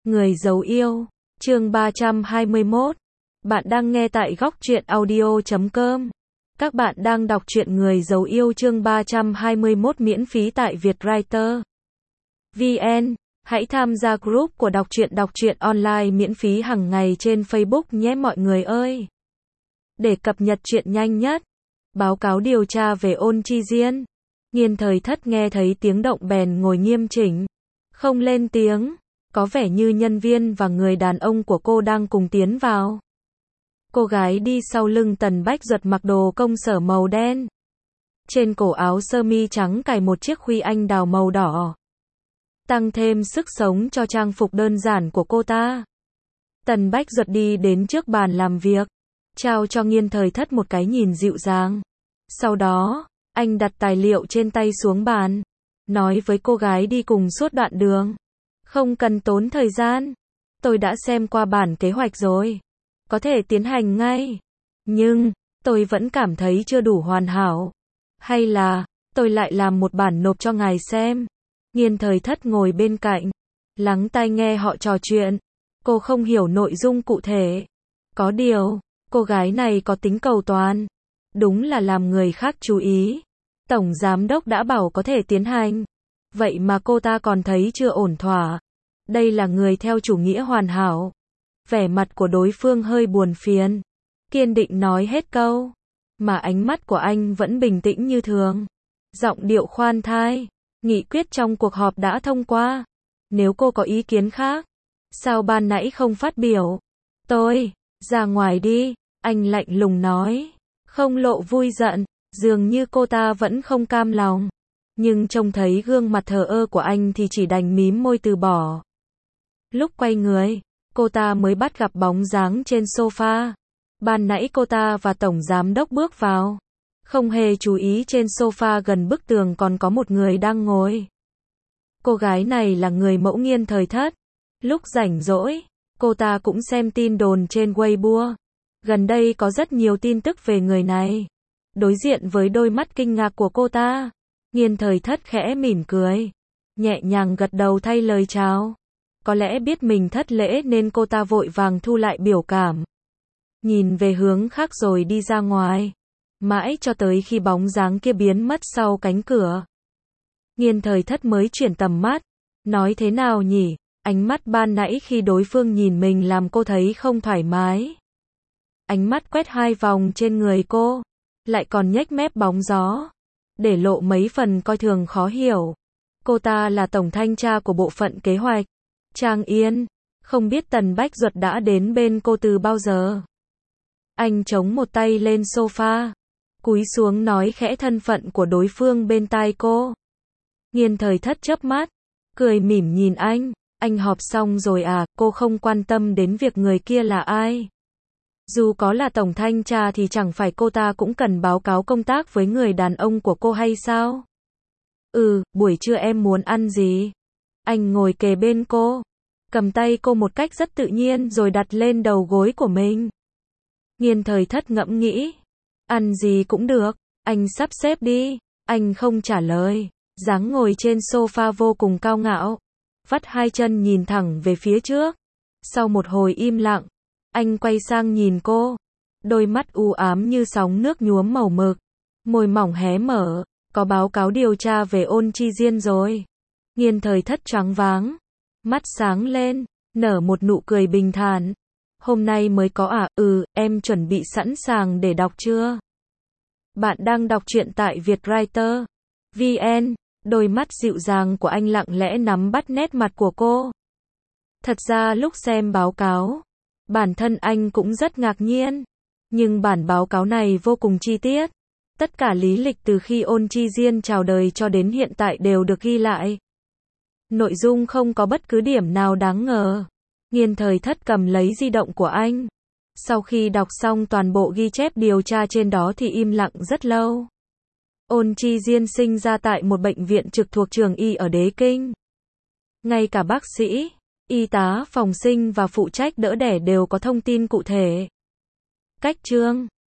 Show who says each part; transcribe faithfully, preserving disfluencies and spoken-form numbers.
Speaker 1: Người giấu yêu, chương ba trăm hai mươi mốt. Bạn đang nghe tại góc truyện audio chấm com. Các bạn đang đọc truyện Người giấu yêu chương ba trăm hai mươi mốt miễn phí tại Vietwriter vê en. Hãy tham gia group của đọc truyện đọc truyện online miễn phí hàng ngày trên Facebook nhé mọi người ơi. Để cập nhật truyện nhanh nhất. Báo cáo điều tra về Ôn Chi Diên. Nghiên Thời Thất nghe thấy tiếng động bèn ngồi nghiêm chỉnh, không lên tiếng, có vẻ như nhân viên và người đàn ông của cô đang cùng tiến vào. Cô gái đi sau lưng Tần Bách Duật mặc đồ công sở màu đen. Trên cổ áo sơ mi trắng cài một chiếc khuy anh đào màu đỏ, tăng thêm sức sống cho trang phục đơn giản của cô ta. Tần Bách Duật đi đến trước bàn làm việc, trao cho Nghiên Thời Thất một cái nhìn dịu dàng. Sau đó, anh đặt tài liệu trên tay xuống bàn, nói với cô gái đi cùng suốt đoạn đường. Không cần tốn thời gian. Tôi đã xem qua bản kế hoạch rồi. Có thể tiến hành ngay. Nhưng, tôi vẫn cảm thấy chưa đủ hoàn hảo. Hay là, tôi lại làm một bản nộp cho ngài xem. Nghiên Thời Thất ngồi bên cạnh, lắng tai nghe họ trò chuyện. Cô không hiểu nội dung cụ thể. Có điều, cô gái này có tính cầu toàn. Đúng là làm người khác chú ý. Tổng giám đốc đã bảo có thể tiến hành. Vậy mà cô ta còn thấy chưa ổn thỏa. Đây là người theo chủ nghĩa hoàn hảo. Vẻ mặt của đối phương hơi buồn phiền. Kiên định nói hết câu. Mà ánh mắt của anh vẫn bình tĩnh như thường. Giọng điệu khoan thai. Nghị quyết trong cuộc họp đã thông qua. Nếu cô có ý kiến khác, sao ban nãy không phát biểu? Tôi, ra ngoài đi. Anh lạnh lùng nói. Không lộ vui giận. Dường như cô ta vẫn không cam lòng. Nhưng trông thấy gương mặt thờ ơ của anh thì chỉ đành mím môi từ bỏ. Lúc quay người, cô ta mới bắt gặp bóng dáng trên sofa. Ban nãy cô ta và tổng giám đốc bước vào, không hề chú ý trên sofa gần bức tường còn có một người đang ngồi. Cô gái này là người mẫu Nghiên Thời Thất. Lúc rảnh rỗi, cô ta cũng xem tin đồn trên Weibo. Gần đây có rất nhiều tin tức về người này. Đối diện với đôi mắt kinh ngạc của cô ta, Nghiên Thời Thất khẽ mỉm cười, nhẹ nhàng gật đầu thay lời chào. Có lẽ biết mình thất lễ nên cô ta vội vàng thu lại biểu cảm, nhìn về hướng khác rồi đi ra ngoài, mãi cho tới khi bóng dáng kia biến mất sau cánh cửa. Nghiên Thời Thất mới chuyển tầm mắt, nói thế nào nhỉ? Ánh mắt ban nãy khi đối phương nhìn mình làm cô thấy không thoải mái. Ánh mắt quét hai vòng trên người cô, lại còn nhếch mép bóng gió, để lộ mấy phần coi thường khó hiểu. Cô ta là tổng thanh tra của bộ phận kế hoạch. Trang Yên, không biết Tần Bách Duật đã đến bên cô từ bao giờ. Anh chống một tay lên sofa, cúi xuống nói khẽ thân phận của đối phương bên tai cô. Nghiên Thời Thất chớp mắt, cười mỉm nhìn anh. Anh họp xong rồi à? Cô không quan tâm đến việc người kia là ai. Dù có là tổng thanh tra thì chẳng phải cô ta cũng cần báo cáo công tác với người đàn ông của cô hay sao? Ừ, buổi trưa em muốn ăn gì? Anh ngồi kề bên cô, cầm tay cô một cách rất tự nhiên rồi đặt lên đầu gối của mình. Nghiên Thời Thất ngẫm nghĩ. Ăn gì cũng được, anh sắp xếp đi. Anh không trả lời, dáng ngồi trên sofa vô cùng cao ngạo, vắt hai chân nhìn thẳng về phía trước. Sau một hồi im lặng, anh quay sang nhìn cô, đôi mắt u ám như sóng nước nhuốm màu mực, môi mỏng hé mở. Có báo cáo điều tra về Ôn Chi Diên rồi. Nghiên Thời Thất choáng váng, mắt sáng lên, nở một nụ cười bình thản. Hôm nay mới có à? Ừ, em chuẩn bị sẵn sàng để đọc chưa? Bạn đang đọc truyện tại Vietwriter vê en. Đôi mắt dịu dàng của anh lặng lẽ nắm bắt nét mặt của cô. Thật ra lúc xem báo cáo, bản thân anh cũng rất ngạc nhiên. Nhưng bản báo cáo này vô cùng chi tiết. Tất cả lý lịch từ khi Ôn Chi Diên chào đời cho đến hiện tại đều được ghi lại. Nội dung không có bất cứ điểm nào đáng ngờ. Nghiên Thời Thất cầm lấy di động của anh. Sau khi đọc xong toàn bộ ghi chép điều tra trên đó thì im lặng rất lâu. Ôn Chi Diên sinh ra tại một bệnh viện trực thuộc trường y ở Đế Kinh. Ngay cả bác sĩ, y tá phòng sinh và phụ trách đỡ đẻ đều có thông tin cụ thể. Cách chương